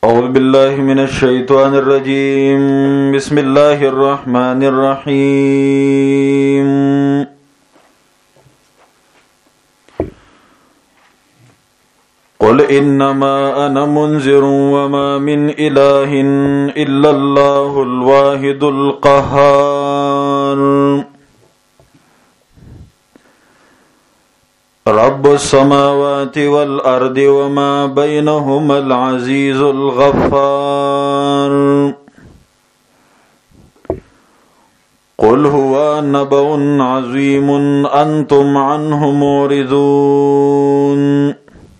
أعوذ بالله من الشيطان الرجيم بسم الله الرحمن الرحيم قل إنما أنا منذر وما من إله إلا الله الواحد القهار رب السماوات والأرض وما بينهما العزيز الغفار قل هو نبأ عظيم أنتم عنه معرضون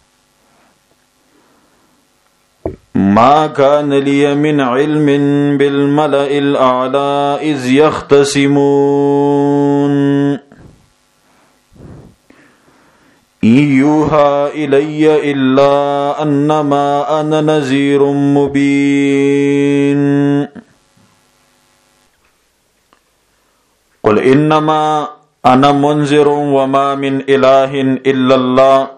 ما كان لي من علم بالملأ الأعلى إذ يختصمون يوحى إلي إلا أنما أنا نذير مبين قل إنما أنا منذر وما من إله إلا الله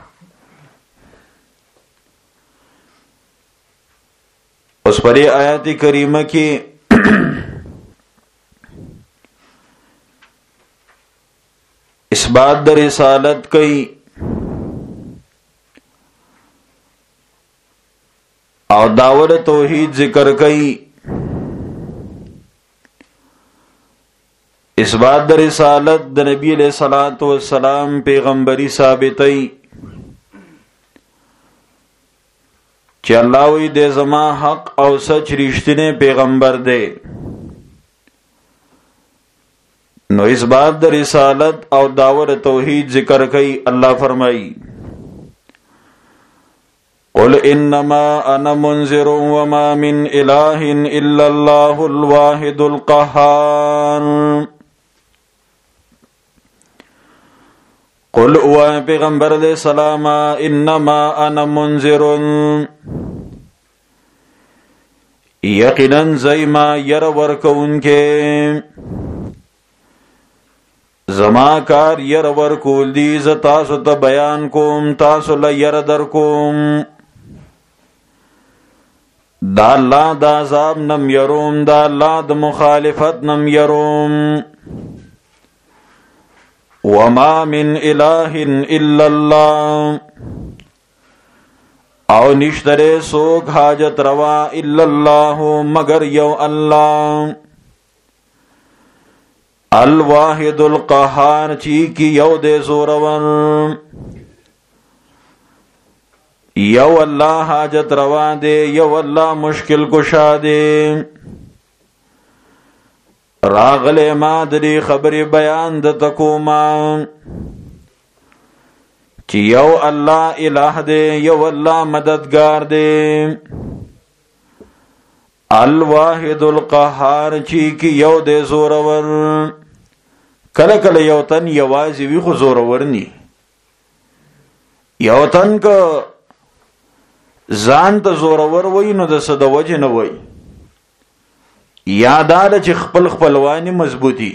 اس پر آیات کریمہ کی اس بات در رسالت کئی اور دعوت توحید ذکر کئی اس بات در رسالت د نبی علیہ الصلوۃ والسلام پیغمبری ثابتئی چې الله وی دې زما حق او سچ رښتینه پیغمبر دی نو اس بات د رسالت او دعوت توحید ذکر کئی اللہ فرمائی قل انما انا منذر وما من الہ الا اللہ الواحد القہار قل اوہ پیغمبر علیہ السلام انما انا منذر یقیناً زیما یر ورکون کے زما کار یر ورکول دی ز تاسو ته بیان کوم تاسو له یر در کوم دا الله د عذاب نم یروم دا الله د مخالفت نم یروم وما من اله الا الله او نشتره سوک حاجت روا الا الله مگر یو الله الواحد القهار چی کی یو دے زورور یو اللہ حاجت روا دے یو اللہ مشکل کشا دے راغل مادری خبری بیان دتکوما چی یو اللہ الہ دے یو اللہ مددگار دے الواحد القهار چی کی یو دے زورور کله کله یو تن یوازې وی خو زورور نی یو تن که ځان ته زورور وای نو د څه د وجه نه وای یادار چې خپل خپلوانی مضبوطی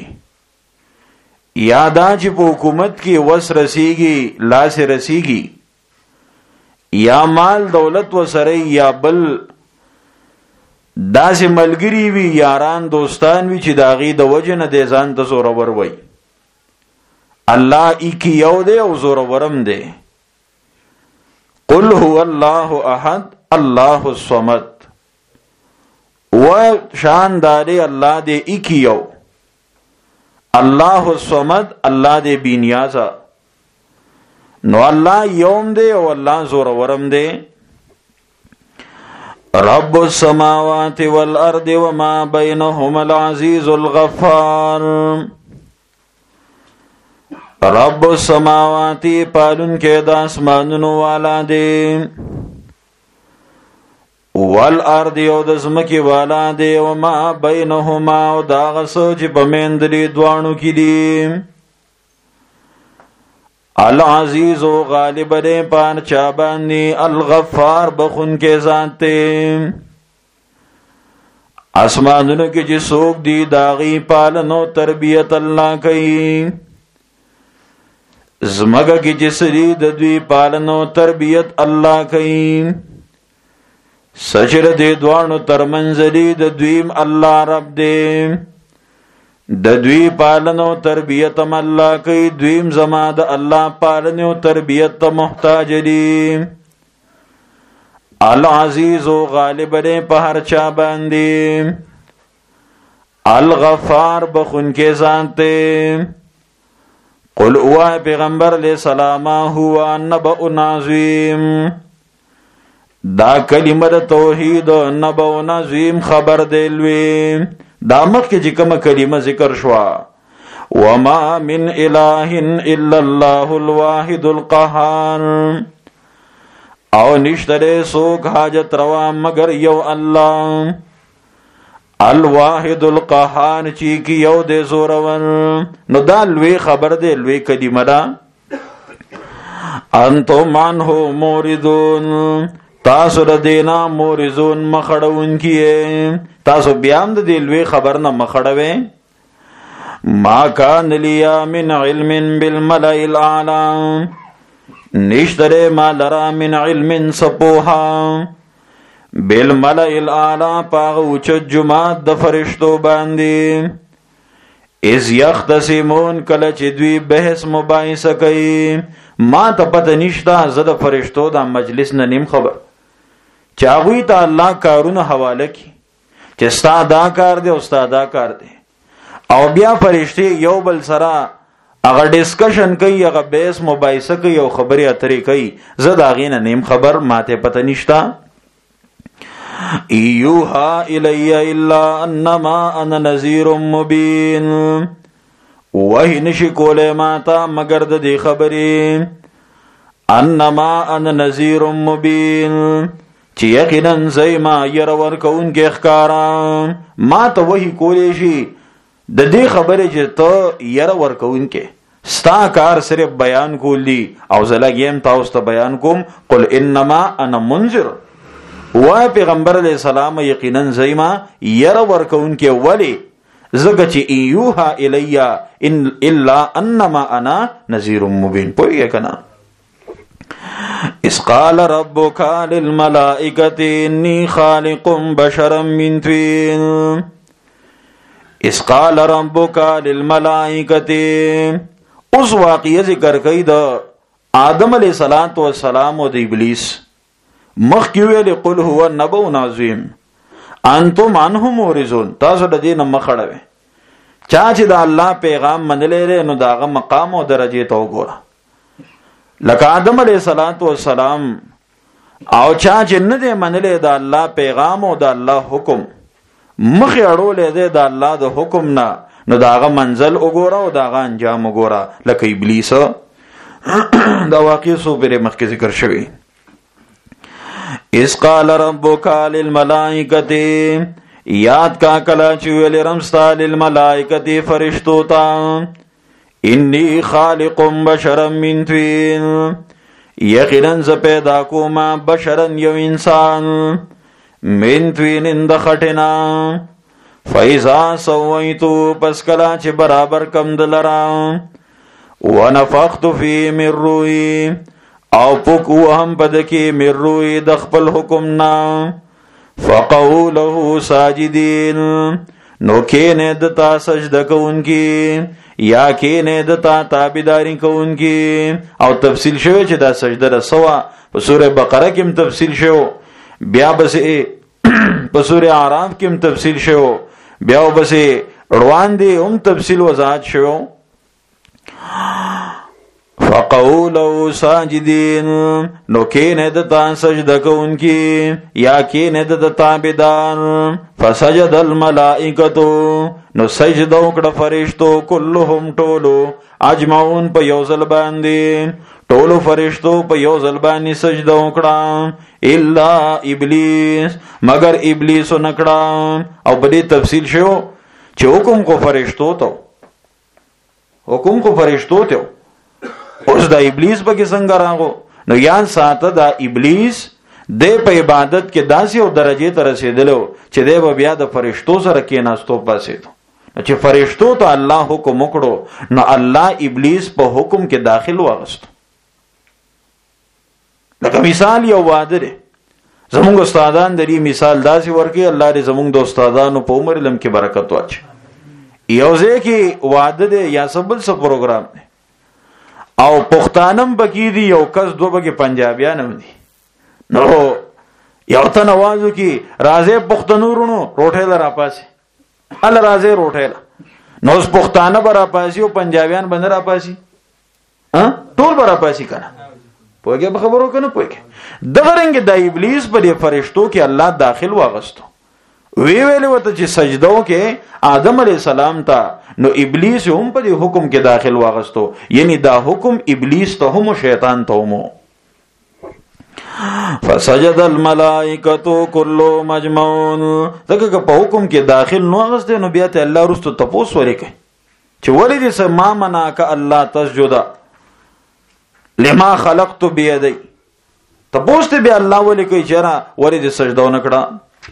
یادا چې په حکومت کې وس رسیږي لاس رسیږي یا مال دولت وسره یا بل داسې ملګری وی یاران دوستان وی چې داغي د وجه نه د ځان ته زورور وای الله ایک یو دے او زورورم دے قل هو الله احد الله الصمد و شان دارے اللہ دے ایک یو الله الصمد اللہ دے بینیازا نو اللہ یوم دے او اللہ زورورم دے رب السماوات والارض وما بینهما العزیز الغفار رب السماواتی پالن کے داسمانونو والا دے والارض او دزمکی والا دے وما بینهما او داغسو چی پمیندلی دوانو کی دی العزیز و غالب دے پان چابانی الغفار بخون کے ذات دے اسمانونو کی چی سوک دی داغی پالنو تربیت اللہ کئی زمگا کی جسری دوی پالنو تربیت اللہ کئی سچر دې دوانو ترمنځ دی د دویم الله رب دی د دوی پالنو تربیت هم الله کوي دویم زما د الله پالنو تربیت ته محتاج دی العزیز و غالب دی په هر چا باندې الغفار بخون کے ذاتے قل اوہ پیغمبر علیہ السلام ہوا نبأ عظیم دا کلمه د توحید نبأ عظیم خبر دیلوی دا مخکې چې کومه کلمه ذکر شوا وما من اله الا الله الواحد القهار او نشتره سوک حاجت روا مگر یو الله الواحد القهار چی کی یو دے زورون نو دا لوی خبر دے لوی کلمه دا انتم عنه موردون تاسو د دینا مورزون مخړون کیه تاسو بیان د لوی خبر نه مخړوي ما کان لیا من علم بالملأ الاعلى نشتره ما لرا من علم سپوها بالملأ الاعلى پاغ اوچت جماعت د فرشتو باندې از یختصمون کله چې دوی بحث مباحثه کوي ما ته پته نشته زه د فرشتو د مجلس نه نیم خبر چې هغوی ته الله کارونه حواله کی چې ستا دا کار دی او ستا دا کار دی او بیا فرشتي یو بل سره هغه ډسکشن کوي هغه بحث مباحثه کوي او خبرې اترې کوي زه د هغې نه نیم خبر ما ته پته نشته ایوها الی الا انما انا نذیر مبین وحی نشی کولی ماتا مگر د دې خبرې انما انا نذیر مبین چې یقینا زیما ير ورکون کې ښکارا ما ته وحی کولی شي د دې خبرې چې ته ير ورکون کې ستا کار صرف بیان کولی او زلګیم تاسو ته بیان کوم قل انما انا منذر وای پیغمبر علیہ السلام یقینا زیما ير ورکون کې ولی زګه چې ایوها الیا ان الا انما انا نذیر مبین پوهیږئ کنه اس قال ربک للملائکه انی خالق بشرا من طین اس قال ربک للملائکه اوس واقعي ذکر کوي د آدم علیہ السلام او د ابلیس مخکې ویل قل هو نبأ عظیم انتم عنه مورزون تاسو د دې نه مخړوي چا چې د الله پیغام منلې نو داغه مقام او درجه ته وګوره لکه آدم علیہ السلام او چا چې نه دې منلې د الله پیغام او د الله حکم مخې اړولې دې د الله د حکم نه نو داغه منزل وګوره او داغه انجام وګوره لکه ابلیس دا واقع سو پر مخکې ذکر شوی اس قال ربک للملائکه یاد کا کلا چویل رمستا للملائکه فرشتو تا انی خالق بشرا من طین یقینا ز پیدا کوما بشرا یو انسان من طین د خټینا فاذا سویتو پس کلا چې برابر کم دلرا ونفخت فی من روحی او پکو هم پدکی من روی د خپل حکم نا فقعو له ساجدین نو کینه دتا سجده کوونکی یا کینه دتا تابعداري کوونکی او تفصیل شوی چې دا سجده رسوا په سوره بقره کې تفصیل شو بیا بس په سوره اعراف کې تفصیل شو بیا بس روان دي هم تفصیل وضاحت شو فقعو له ساجدین نو کینه دتا سجده کوونکی یا کینه دتا تابعدار فسجد الملائکتو نو سجده وکړه فرشتو كلهم ټولو اجمعون په یو ځل باندې ټولو فرشتو په یو ځل باندې سجده وکړه الا ابلیس مگر ابلیس نکړه او په دې تفصیل شو چې حکم کو فرشتو ته اوس د ابلیس به څنګه راغو نو یان ساته د ابلیس د په عبادت کې داسې او درجه ته رسیدلو چې د بیا د فرشتو سره کې ناستو پاسېدو چې فرشتو ته الله حکم وکړو نو الله ابلیس په حکم کې داخل واغست لکه مثال یو واده دی زمونږ استادان د دې مثال داسې ورکي، الله دې زمونږ د استادانو په عمر لم کې برکت واچي. یو ځای کې واده دی یا سبل څه پروګرام دی او پښتانم بکی دی، یو کس دو بکی پنجابیان هم دي. نو یو تن आवाज کی راځي پښتنورونو روټه لرا پاسي، ال راځي روټه لا. نو اوس پښتانه برا پاسي او پنجابیان باندې را پاسي، ټول برا پاسي کنه. پوهیږي به خبرو کنه پوهیږي. دغه رنګ د ابلیس په دې فرشتو کې الله داخل واغستو، وی ویل وته چې سجدو کې آدم علی السلام ته، نو ابلیس هم په دې حکم کې داخل واغستو، یعنی دا حکم ابلیس ته هم شیطان ته هم. فسجد الملائکه كلهم اجمعون. ځکه په حکم کې داخل نو واغسته، نو بیا ته الله رستو تپوس ورکړي چې ولې دې ما منعک الله تسجد لما خلقت بيدي. تپوس ته بیا الله ولې کوي چې را ولې دې سجده ونکړه.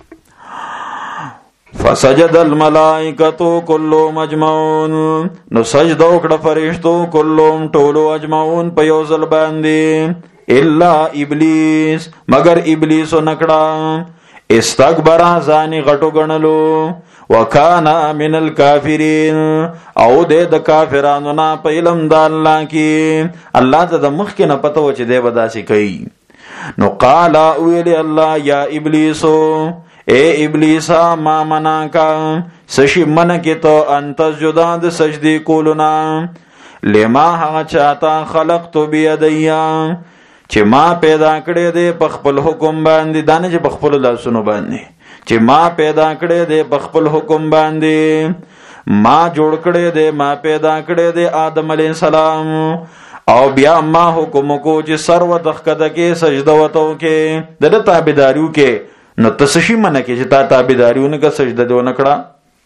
فسجد الملائکه كلهم اجمعون. نو سجده وکړه فرشتو كلهم ټولو اجمعون په یو ځل باندې، الا ابلیس مگر ابلیس نکړه. استكبر ځان غټو غنلو، وکانا من الکافرین او د کافرانو نه په علم د الله کې. الله ته د مخ کې نه پته و چې دی بداسي کوي. نو قال ویل الله یا ابلیسو، اے ابلیسا ما مناکا سشی منکی تو انت جداد سجدی کولنا لما هغه چاته خلقتو بیدیا چې ما پیدا کړی دی په خپل حکم باندې، دانه چې په خپل لاسونو باندې، چې ما پیدا کړی دی په خپل حکم باندې، ما جوړ کړی دی، ما پیدا کړی دی آدم علیه السلام، او بیا ما حکم کو چې سر و تخکده کې سجده وتو کې د تابعداریو کې. نو تسشی منه کې چې تا تابعداریو نه کا سجده دی ونه کړه.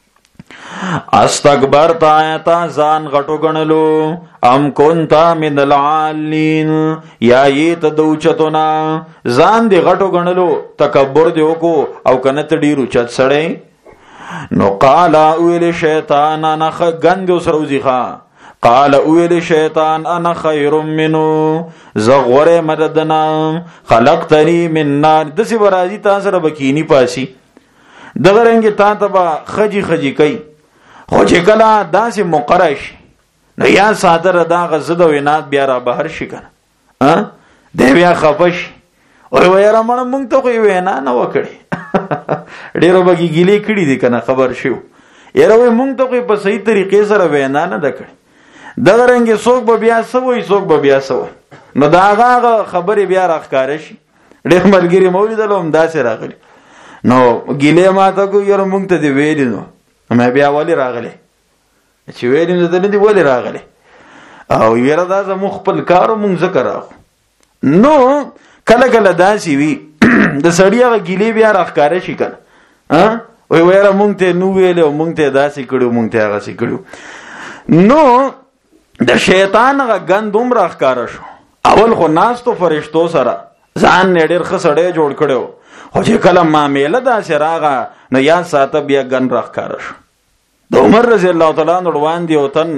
استکبر تا ځان غټو غنلو، ام کونتا من العالین یا یې ته دوچتونا ځان دی غټو غنلو، تکبر دی وکړو او کنه ته ډیرو چت سړی. نو قال اویل شیطان انا غند وسروزیخه، قال اویل شیطان انا خیر منو زغور مددنا خلقتنی من نار. دسی برازی تا سره بکینی پاسی دغه رنګ تا تبا خجی خجی کوي، خو چې کله داسې مقرش نو یا صادر دا غزد و ینات بیا را بهر شي کنه دی بیا خفش وای وای را مړ مونږ ته خو وینا نه وکړي ډیرو بګی ګیلې کړي دي کنه خبر شو یره وای مونږ ته په صحیح طریقې سره وینا نه دکړي. دغه رنګ څوک به بیا سوي څوک به بیا سوي، نو دا هغه خبرې بیا راخکاره شي. ډېر ملګری مولوی دلوم داسې راغلی، نو ګیلې ماته کو یره مونږ ته دی ویلی، نو مې بیا ولی راغلی چې ویلی نو دلته دی ولی راغلی او یره دا زمو خپل کارو مونږ ذکر راغو. نو کله کله داسې وی د سړی هغه ګیلې بیا راخکاره شي کنه وای ویره مونږ ته نو ویل او مونږ ته داسې کړو مونږ ته هغه سي کړو. نو د شیطان هغه ګندوم راخکاره شو. اول خو ناستو فرشتو سره ځان نه ډېر خسړې جوړ کړو، خو چې کله معامله داسې راغه نو یا ساته بیا ګن راخکاره شو. د عمر رضی الله تعالی عنہ روان دی او تن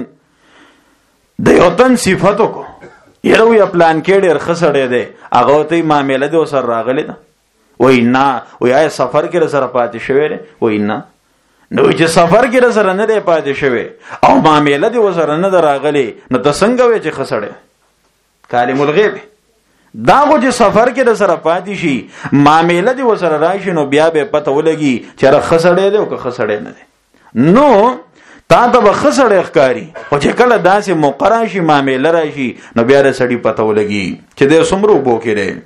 د یو تن صفاتو کو یره وی پلان کې ډېر خسړې دی، هغه ته معامله دی سره راغلی ده. وای نه وای آیا سفر کې سره پاتې شوی دی؟ وای نه. نو چې سفر کې سره نه دی پاتې شوی او معامله دی سره نه راغلی، نو ته څنګه وای چې خسړې کالم الغیب دا خو چې سفر کې سره پاتې شي معامله دی سره راشي، نو بیا به پته ولګي چې را خسړې دی او که خسړې نه دی. نو تا ته به خسړې ښکاری، او چې کله داسې مقرر شي معامله راشي نو بیا د سړي پته ولګي چې د سمرو بو کې.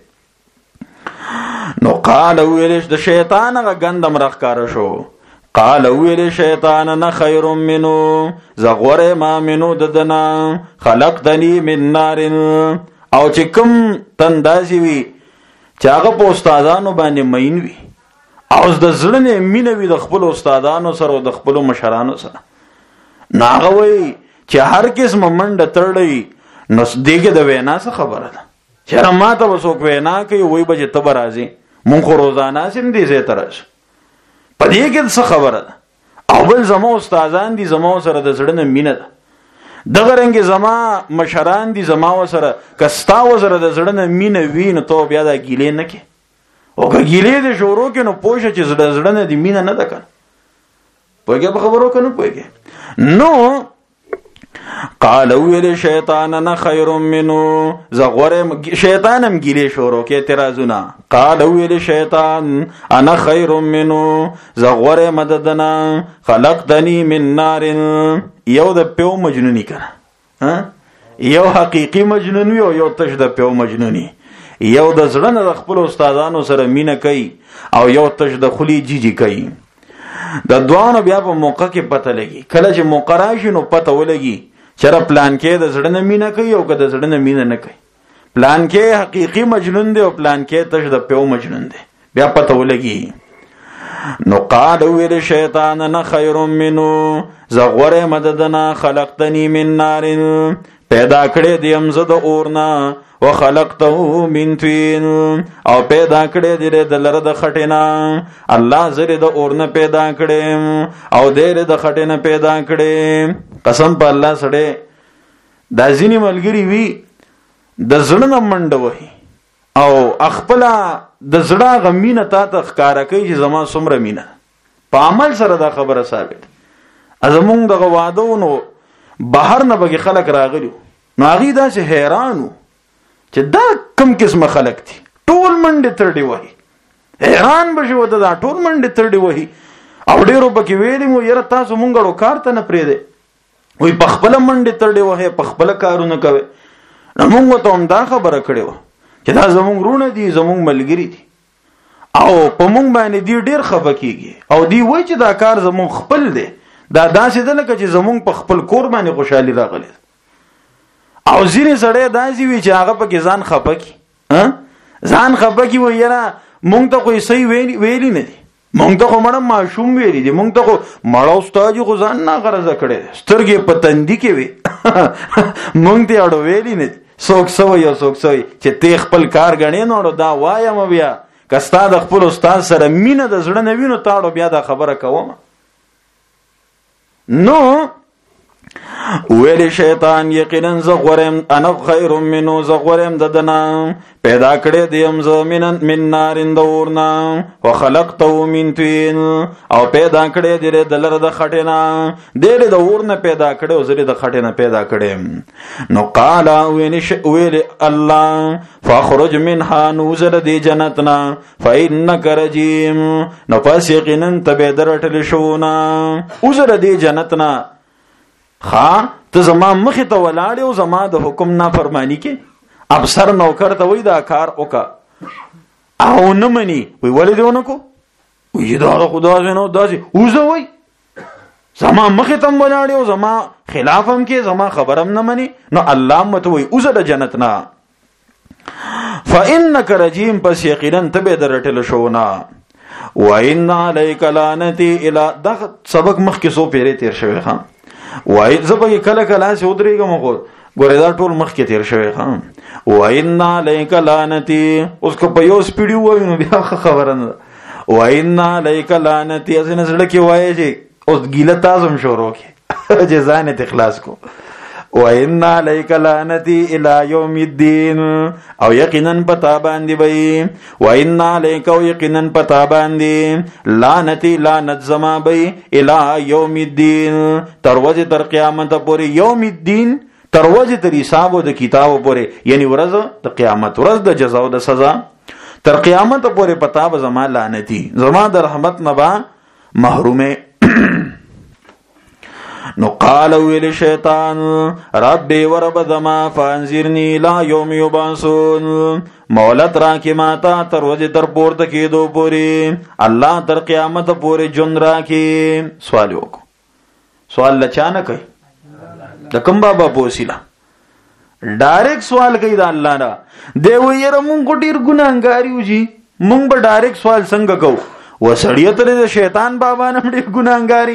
نو قال ویل د شیطان هغه ګندم راخکاره شو، قال ویل شیطان نه خیر منو زغور ما منو ددنا خلقتنی من نار. او چې کوم تنداسي وي چې هغه په استادانو باندې مین وي او د زړه نه مینه وي د خپل استادانو سره او د خپل مشرانو سره، نو هغه وایي چې هر قسم منډه تړلی نو دغه د وینا څه خبره ده چې ما ته وسوک وینا کوي وای به ته برازي مونږ روزانه سم دي زه ترش په دې کې څه خبره ده. او بل زمو استادان دي زمو سره د زړه نه مینه ده، دغه رنګ زما مشران دي زما سره کستا و سره د زړه نه مینه وین ته بیا د ګیلې نه کې او که ګیلې دې شروع کې نو پوښه چې زړه نه دی مینه نه ده کنه پوهیږي په خبرو کنه پوهیږي نو قال ویل شیطان انا خیر منه زغور شیطانم ګیلې شروع کې اعتراضونه قال ویل شیطان انا خیر منه زغور مددنا خلقتنی من نار یو د پیو مجنونی کنه یو حقیقی مجنون یو تش د پیو مجنونی یو د زړه نه خپل استادانو سره مینه کوي او یو تش د خلی جیجی کوي د دوانو بیا په موقع کې پته لګي کله چې موقع راشي نو پته ولګي چې پلان کې د زړه نه مینه کوي او که د زړه نه مینه نه کوي پلان کې حقیقی مجنون دی او پلان کې تش د پیو مجنون دی بیا پته ولګي نو قال ویل شیطان انا خیر منه زغور مددنا خلقتنی من نار پیدا کړې دیم زه د اورنا وخلقته من طين او پیدا کړې دې د لره د خټینا الله زری د اورنه پیدا کړې او دې د خټینا پیدا کړې قسم په الله سره د ځینی ملګری وی د زړه منډه وای او خپل د زړه غمینه تا ته ښکارا کوي چې زما څومره مینه په عمل سره دا خبره ثابت ازمون دغه وادونو بهر نه بګي خلک راغلي نو هغه دا چې حیرانو چې دا کم قسمه خلک دي ټول منډه ترډي وای حیران بشي وته دا ټول منډه ترډي وای او ډیرو پکې ویلې مو یره تاسو مونږړو کار ته نه پرې دی وای په خپل منډه ترډي وای په خپل کارونه کوي نو موږ ته هم دا خبره کړې و چې دا زمونږ رونه دي زمونږ ملګری دي او په مونږ باندې دی ډیر خفه کیږي او دی وای چې دا کار زمونږ خپل دی دا داسې ده لکه چې زمونږ په خپل کور باندې خوشحالي راغلی او ځینې سړی داسې وي چې هغه پکې ځان خفه کي ځان خفه کي وایي یاره مونږ ته خو صحیح ویلي نه دي مونږ ته خو مړه ماشوم ویلي دي مونږ ته خو مړه استاد خو ځان ناغرضه کړی دی سترګې په تندي کې وي مونږ ته اړو ویلي نه دي څوک سوی او څوک سوی چې ته خپل کار ګڼې نو اړو دا وایم بیا که ستا د خپل استاد سره مینه د زړه نه وي نو تا اړو بیا دا خبره کوم نو ویل شیطان یقینا زغورم انا خیر منه زغورم ددنا پیدا کړې دیم زمینن من نارین دورنا وخلقته من طين او پیدا کړې دې دلر د خټینا دې د ورنه پیدا کړې او زری د خټینا پیدا کړې نو قال ویل الله فاخرج منها نوزر دې جنتنا فإنك رجيم نو پس یقینا تبه درټل شونا وزر دې جنتنا ته زما مخې ته ولاړې او زما د حکم نافرمانی کې افسر نوکر ته وای دا کار وکا او نه مني وی ولې دیونه کو وی دا خدا زنو داسې وزه وای زما مخې ته ولاړې او زما خلافم کې زما خبرم نه مني نو الله مت وای وزه د جنت نه فإنك رجيم پس یقینا تبه درټل شونا وإن عليك لعنتي الى دا سبق مخ کې سو پیری تیر شوی خان وای زبې کله کله سې ودرېګم خو ګورې دا ټول مخ کې تیر شوی خان وإن عليك لعنتي اوس کو په یو سپیډي وای نو بیا خبره نه وإن عليك لعنتي ازنه سره کې وای چې اوس ګیله تاسو شروع کې جزانه اخلاص کو وإن عليك لعنتي إلى يوم الدين او یقینا پتا باندې وي وإن عليك یقینا پتا باندې لعنتي لعنت زما وي إلى يوم الدين تر ورځې تر قیامت پورې یوم الدین تر ورځې تر حساب د کتاب پورې یعنی ورځ د قیامت ورځ د جزا او د سزا تر قیامت پورې پتا به زما لعنتي زما د رحمت نه با محرومه نو قال ویل شیطان ربی ورب دما فانذرنی لا یوم یبعثون مولت راکی ماتا تر وجه تر پورته کېدو پوری الله تر قیامت پوری جون راکی سوال وکړو سوال لچانه کوي د کوم بابا پوسیلا ډایرکټ سوال کوي د الله نه دی ویره مونږ ډیر ګناګاری وږي مونږ به ډایرکټ سوال څنګه کوو وسړی ته د شیطان بابا نه ډیر ګناګاری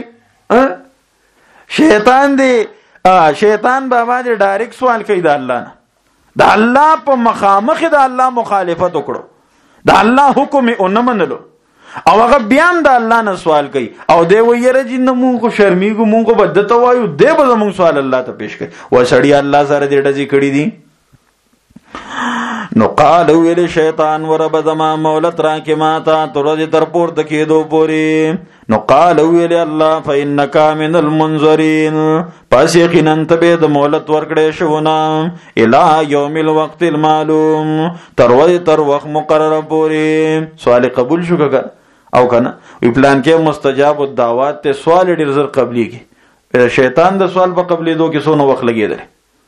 شیطان بابا دې ډایرکټ سوال کوي د الله نه د الله په مخامخ د الله مخالفت وکړو د الله حکم یې نه منلو او هغه بیا د الله نه سوال کوي او دی ویره جن مونږ خو شرمېږو مونږ به دته وایو دی به زمونږ سوال الله ته پیش کوي وسړی الله سره دې ډزې کړې دي نو قال ویل شیطان ورب زما مولت راکې ماتا تر تر پورته کېدو پورې. نو قال ویل الله فإنک من المنذرین پس یقینا ته به د مولت ورکړې شونه الی یوم الوقت المعلوم تر وخت مقرره پورې. سوال قبول شو که او کنه وی پلان کې مستجاب الدعوات ته سوال ډیر زر قبليږي. شیطان د سوال په قبلېدو کې څونه وخت لګیدل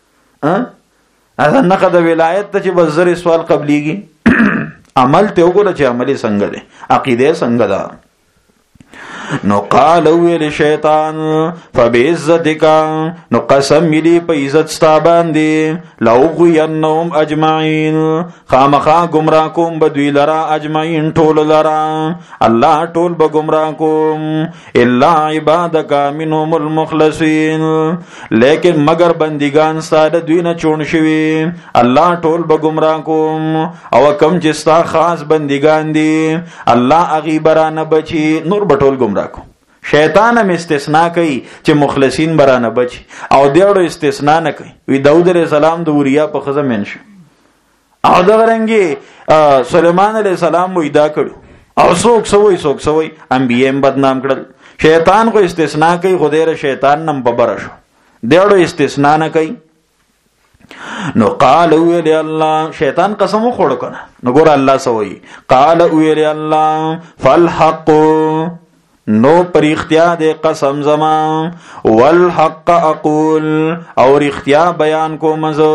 اذن نقد ولایت ته چې بزر سوال قبليږي عمل ته وګوره چې عملي څنګه دی عقیده څنګه ده. نو قال ویل شیطان فبعزتک نو قسم ملی په عزت ستا باندې لأغوینهم اجمعین خامخا گمراه کوم بدوی لرا اجمعین ټول لرا الله ټول به گمراه کوم الا عبادک منهم المخلصین لیکن مگر بندگان ساده دوی نه چون شوی الله ټول به گمراه کوم او کم چې ستا خاص بندگان دي الله اغي برانه بچي نور بټول گمراه کو. شیطان هم استثناء کوي چې مخلصین برانه بچي او دیوړو استثناء نه کوي. وی داود علیہ السلام د وریا په خزه منش او دا غرنګي سليمان علیہ السلام وی دا کړو او څوک سوي انبيیم بدنام کړل. شیطان کو استثناء کوي خدای شیطان نم په برشو دیوړو استثناء نه کوي. نو قال ویل الله شیطان قسم خوړ کنه نو ګور الله سوي قال ویل الله فالحق نو پر اختیا دے قسم زمان والحق اقول اور اختیا بیان کو مزو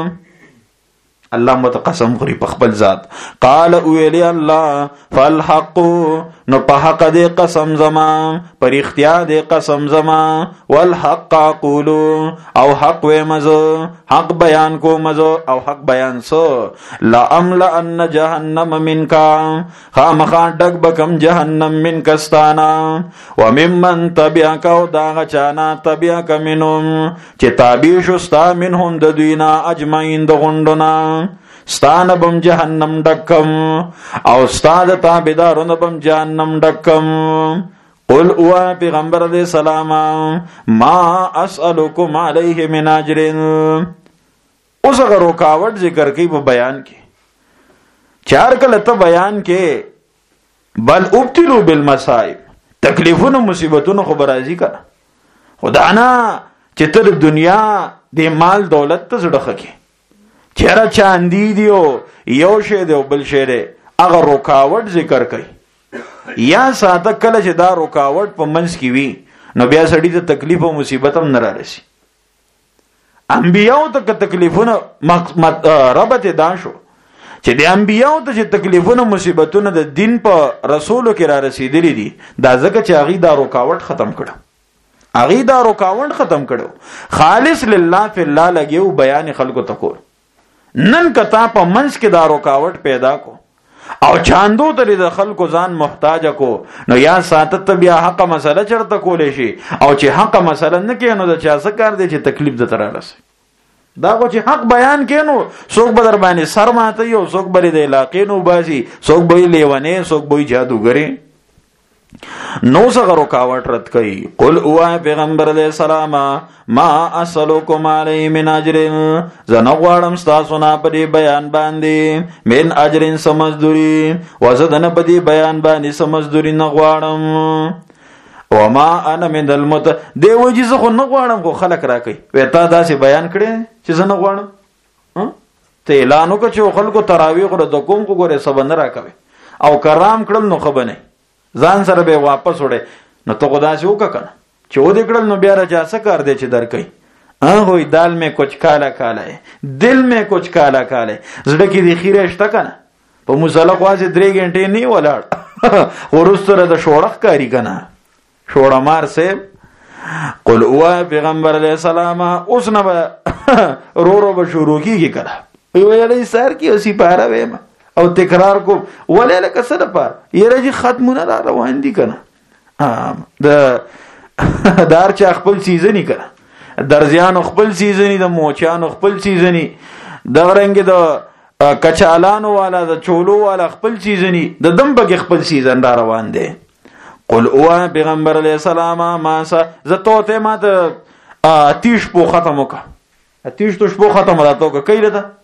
الله متقسم خوري په خپل ذات. قال ویلی الله فالحق نو په حق دې قسم زما پر اختیا دې قسم زما والحق اقول او حق و مزو حق بیان کو مزو او حق بیان سو لا املا ان جهنم منک خامخا ډک بکم جهنم منک استانا وممن تبعك او دا چانا تبعك منهم چې تابع شو ستا منهم د دوینا اجمعین د غوندنا ستان بم جهنم ډکم او استاد تابعدارون بم جهنم ډکم. قل او پیغمبر دې سلام ما اسالکم علیه من اجر. اوس هغه رکاوټ ذکر کوي په بیان کې چار کله ته بیان کې بل ابتلوا بالمصائب تکلیفونو مصیبتونو خو برازي کړه خدا نه چې تر دنیا د مال دولت ته زړه خکې چیرې چاندی دیو یو شی دی بل شی دی هغه رکاوټ ذکر کوي یا ساته کله چې دا رکاوټ په منځ کې وي نو بیا سړی ته تکلیف او مصیبت هم نه رارسي. انبیاء ته تکلیفونه ربط دا شو چې د انبیاء ته چې تکلیفونه مصیبتونه د دین په رسولو کې را رسیدلي دي دا ځکه چې هغه دا رکاوټ ختم کړو خالص لله فی الله لګیو بیان خلکو ته کول. نن کتا په منځ کې دا رکاوټ پیدا کو او چاندو ته د خلکو ځان محتاج کو نو یا ساتت بیا حق مسله چرته کولې شي او چې حق مسله نه کینو د چا څه کار دی چې تکلیف د تر راسي دا کو چې حق بیان کینو څوک بدر باندې سر ماته یو څوک بری د علاقې نو باسي څوک به لیونه څوک به جادوګری نو څنګه رکاوټ رد کړي. قل او پیغمبر علیہ السلام ما اسلکم علی من اجر زنه غواړم تاسو نه په دې بیان باندې من اجر سمزدوری وزدنه په دې بیان باندې سمزدوری نه غواړم وما انا من المت دی وجه زه خو نه غواړم خو خلک راکې وتا داسې بیان کړي چې زه نه غواړم ته اعلان وکړه چې خلکو تراویح غره د کوم کو ګوره سبا نه راکوي او کرام کړل نو خبره ځان سره به واپس وړي نو ته خدا سے وکړه کنه چې و دې کړل نو بیا راځه څه کار دی چې درکې هوی دال میں کچھ کالا کالا ہے دل میں کچھ کالا کالا ہے زړه کې د خیره شته کنه په مصالح خاصه 3 غنټې نه ولاړ ورسره د شوړخ کاری کنه شوړه مار سه. قل او پیغمبر علیہ السلام اوس نه رو به شروع کیږي کنه وی علی سر کی اوسی پاره ویم او تکرار کو ولې لکه څه د پاره یره چې ختمونه را روان دي کنه د دار چا خپل سیزنی کنه درزیان خپل سیزنی د موچان خپل سیزنی د رنګ د کچالانو والا د چولو والا خپل سیزنی د دمبګ خپل سیزن را روان دي. قل او پیغمبر علیہ السلام ما زتوته ماته آتیش پو ختم وکا آتیش تو شپو ختم راته وکا کایله ده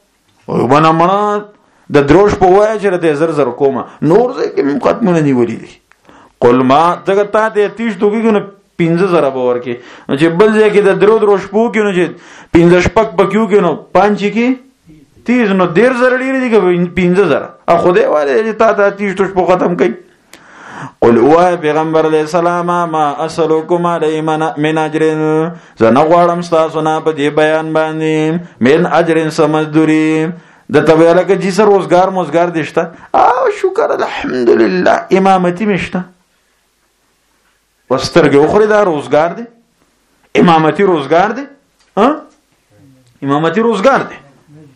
او بنا مړه د دروش په وای چې ته زر زر کومه نور ځکه مم ختمونه نیولې دي. قل ما څنګه ته ته تیش توګي کنه 15,000 به ورکې نو چې بل ځای کې د دروش پو کې نو چې 15 شپک پکيو کې نو 5 کې 30 نو 1,000 لري دي کې 15,000 ا خوده واره چې تا تیش توش په ختم کړي. قل اوه پیغمبر علیہ السلام ما اسلوکم علی من اجر زنه غواړم تاسو نه په دې بیان باندې من اجر سمزدوری د تبیاله کې چې سر روزګار دشته او شکر الحمدلله امامتی مشته وسترګه اخرى دا روزګار دی امامتی روزګار دی امامتی روزګار دی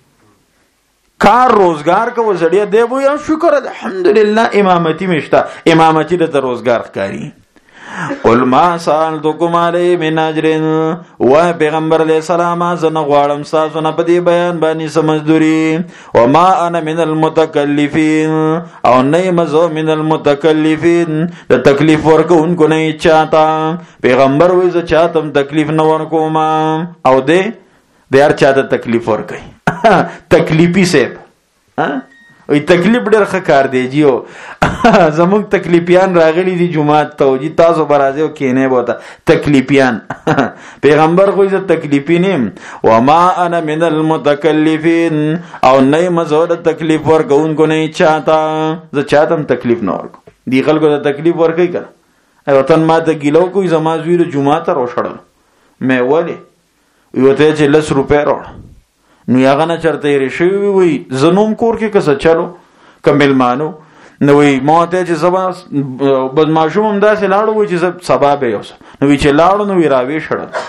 کار روزګار کو زړیا دی وو یا شکر الحمدلله امامتی مشته امامتی د روزګار ښکاری. قل ما سألتكم علی من اجر و پیغمبر علیہ السلام زنه غواړم تاسو نه په دې بیان باندې سمجدوري و ما انا من المتکلفین او نه مزو من المتکلفین د تکلیف ورکوونکو نه چاته پیغمبر وې ز چاتم تکلیف نه ورکوم او دې هر چاته تکلیف ورکي تکلیفی سیب وی تکلیف ډېر ښه کار دی جیو زموږ تکلیفیان راغلی دي جمعات ته جی تاسو برازه او کینه بوته تکلیفیان پیغمبر خو یې تکلیفی نیم و ما انا من المتکلفین او نه مزود تکلیف ورکوونکو نه چاته ز چاتم تکلیف نه ورکو دی خلکو ته تکلیف ورکي کړه وطن ما ته ګیلو کوی زمازویر جمعات روشړل مې ولی یو ته چې 10 روپے راوړ نو یاغه نه چرته یې شوی وي زنوم کور کې کس چلو کمل مانو نو وی ماته چې سبا بد ماشوم هم داسې لاړو وي چې سبا به یوس نو وی چې لاړو نو وی راوي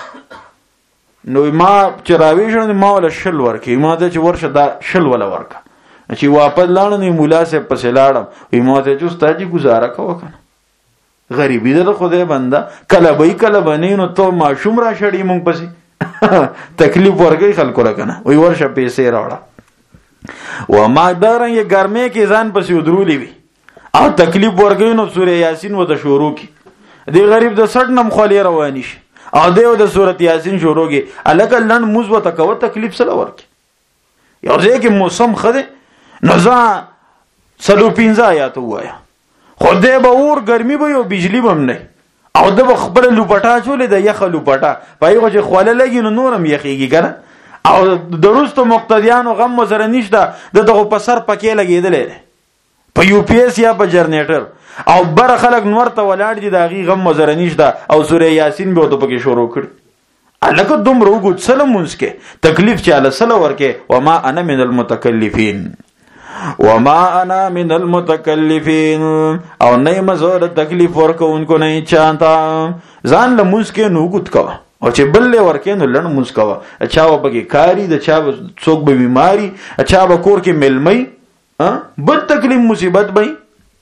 شړل نو ما چې راوي شړل ما ول شل ورکی ما ته چې ورشه دا شل ولا ورکا چې واپس لاړ نو مولا سه پسې لاړم وی ما ته چې استاد جی گزاره کوه کنه غریبی ده خدای بنده کله به کله بنې نو ته ماشوم را شړی مونږ پسې تکلیف ورګي خلکو راکنه وی ورشه پیسې راوړه و ما دارن یې ګرمه کې ځان پسې ودرولې وی او تکلیف ورګي نو سورې یاسین و د شروع کی دی غریب د 60 نم خولې رواني شي او دیو د سورۃ یاسین شروع کی الګ لن مثبت کو تکلیف سره ورکی یو ځکه موسم خده نزا سلو 15 آیات وایا خدای به اور ګرمي به یو بجلی بم نه او د خپل لوپټا چولې د یخ لوپټا پایغه چې خواله لګي نو نورم یخيږي کنه او دروستو مقتدیانو غم وزره نشته دغه په سر پکې لګیدلې په یو پی ایس یا په جنریټر او بر خلک نور ته ولاړ دي دغه غم وزره نشته او سورې یاسین به ته پکې شروع کړ الکه دومره وګت سلامونس کې تکلیف چاله سره ورکه و ما انا من المتکلفین وما انا من المتکلفین او نه مزور تکلیف ورکوونکو نه چانتا ځان له مسکه نو ګوت کا او چې بل له ورکه نو لن مسکا اچھا وبګي کاری د چا څوک به بیماری اچھا به کور کې ملمي بد تکلیف مصیبت بې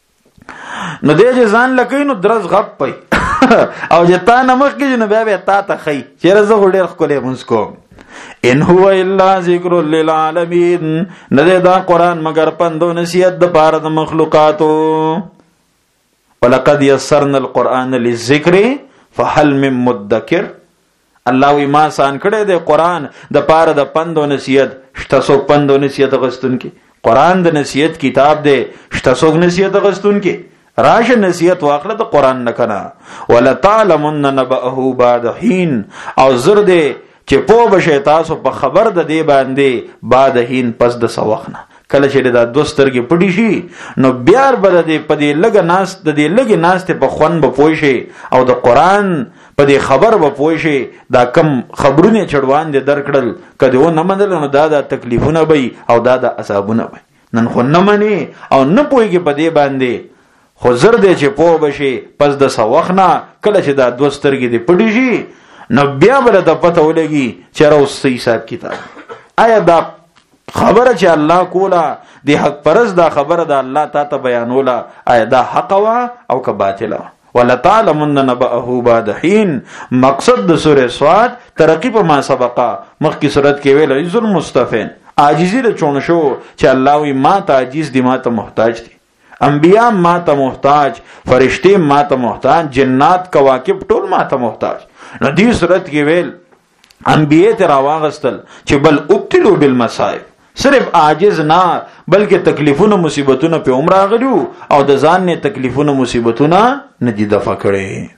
نو دې ځان لکې نو درز غپ پي او جتا نمخ کې نو بیا تا ته خي چیرې زه ډېر خلې مسکو ان هو الا ذکر للعالمین نه دا قران مگر پندو نصیحت د پاره د مخلوقاتو ولقد یسرنا القران للذکر فهل من مدکر الله وی ما سان کړه د قران د پاره د پندو نصیحت شتسو پندو نصیحت غستون کی قران د نصیحت کتاب دی شتسو نصیحت غستون کی راشه نصیحت واخله د قران نه کنا ولا تعلمن نبأه بعد حين او زر دی چې په بشه تاسو په خبر د دې باندې بعد هین پس د سوخنه کله چې دا دوسترګي پټی شي نو بیا بل دې په دې لګ ناس د دې لګ ناس ته په خون به پوي شي او د قران په دې خبر به پوي شي دا کم خبرونه چړوان دي درکړل کله و نه مندل نو دا تکلیفونه به او دا عذابونه به نن خو نه مني او نه پويږي په دې باندې خو زر دې چې په بشه پس د سوخنه کله چې دا دوسترګي دې پټی شي نو بیا بل د پته ولګي چې راوستي حساب کتاب آیا دا خبره چې الله کولا دی حق پرز دا خبره د الله تعالی بیانولا آیا دا حق وا او که باطل ولا تعلمن نبأه بعد حين مقصد د سوره صاد ترقی په ما سبقه مخکې صورت کې ویل عز المستفین عاجزی له چون شو چې الله وی ما ته عاجز دی ما ته محتاج دي انبیاء ما ته محتاج فرشتي ما ته محتاج جنات کواکب ټول ما ته محتاج نو دې صورت کې ویل انبیاء ته راواغستل چې بل ابتلوا بالمصائب صرف عاجز نه بلکې تکلیفونه مصیبتونه په عمر راغلو او د ځان نه تکلیفونه مصیبتونه نه دي دفع کړي.